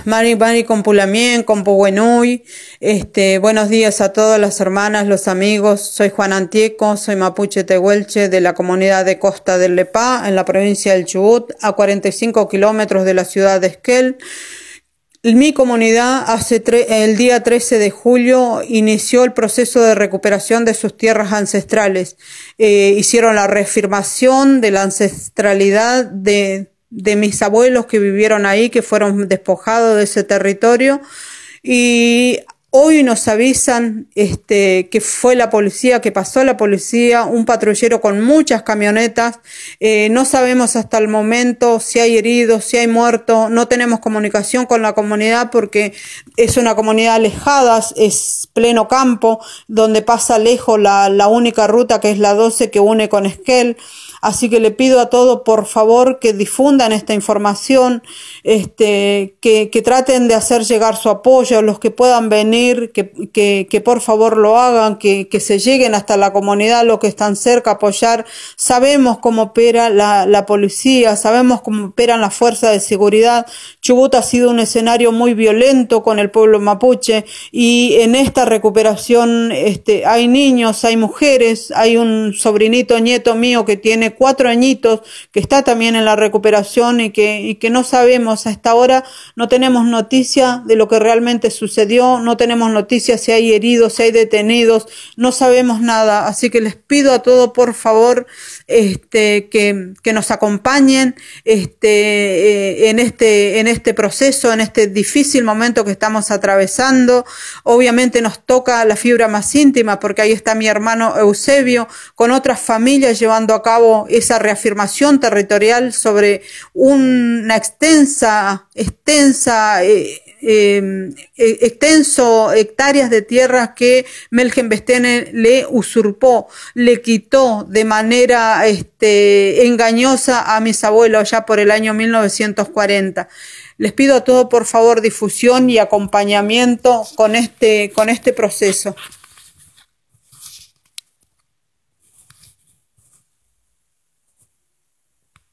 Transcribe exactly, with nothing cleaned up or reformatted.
Mari Mari Compulamien, Compuhuenuy. Este, buenos días a todas las hermanas, los amigos. Soy Juan Antieco, soy mapuche tehuelche de la comunidad de Costa del Lepá, en la provincia del Chubut, a cuarenta y cinco kilómetros de la ciudad de Esquel. Mi comunidad hace el día trece de julio inició el proceso de recuperación de sus tierras ancestrales. Eh, hicieron la reafirmación de la ancestralidad de, de mis abuelos que vivieron ahí, que fueron despojados de ese territorio. Y hoy nos avisan este, que fue la policía, que pasó la policía, un patrullero con muchas camionetas. Eh, no sabemos hasta el momento si hay heridos, si hay muertos. No tenemos comunicación con la comunidad porque es una comunidad alejada, es pleno campo, donde pasa lejos la, la única ruta que es la doce que une con Esquel. Así que le pido a todos, por favor, que difundan esta información, este, que, que traten de hacer llegar su apoyo, los que puedan venir, que, que, que por favor lo hagan, que, que se lleguen hasta la comunidad, los que están cerca, apoyar. Sabemos cómo opera la, la policía, sabemos cómo operan las fuerzas de seguridad. Chubut ha sido un escenario muy violento con el pueblo mapuche y en esta recuperación este, hay niños, hay mujeres, hay un sobrinito nieto mío que tiene cuatro añitos, que está también en la recuperación y que, y que no sabemos, hasta ahora no tenemos noticia de lo que realmente sucedió, no tenemos noticia si hay heridos, si hay detenidos, no sabemos nada, así que les pido a todos por favor este, que, que nos acompañen este, eh, en, este, en este proceso, en este difícil momento que estamos atravesando. Obviamente nos toca la fibra más íntima porque ahí está mi hermano Eusebio con otras familias llevando a cabo esa reafirmación territorial sobre una extensa, extensa, eh, eh, extenso hectáreas de tierras que Melgenbestene le usurpó, le quitó de manera este, engañosa a mis abuelos ya por el año mil novecientos cuarenta. Les pido a todos por favor difusión y acompañamiento con este, con este proceso.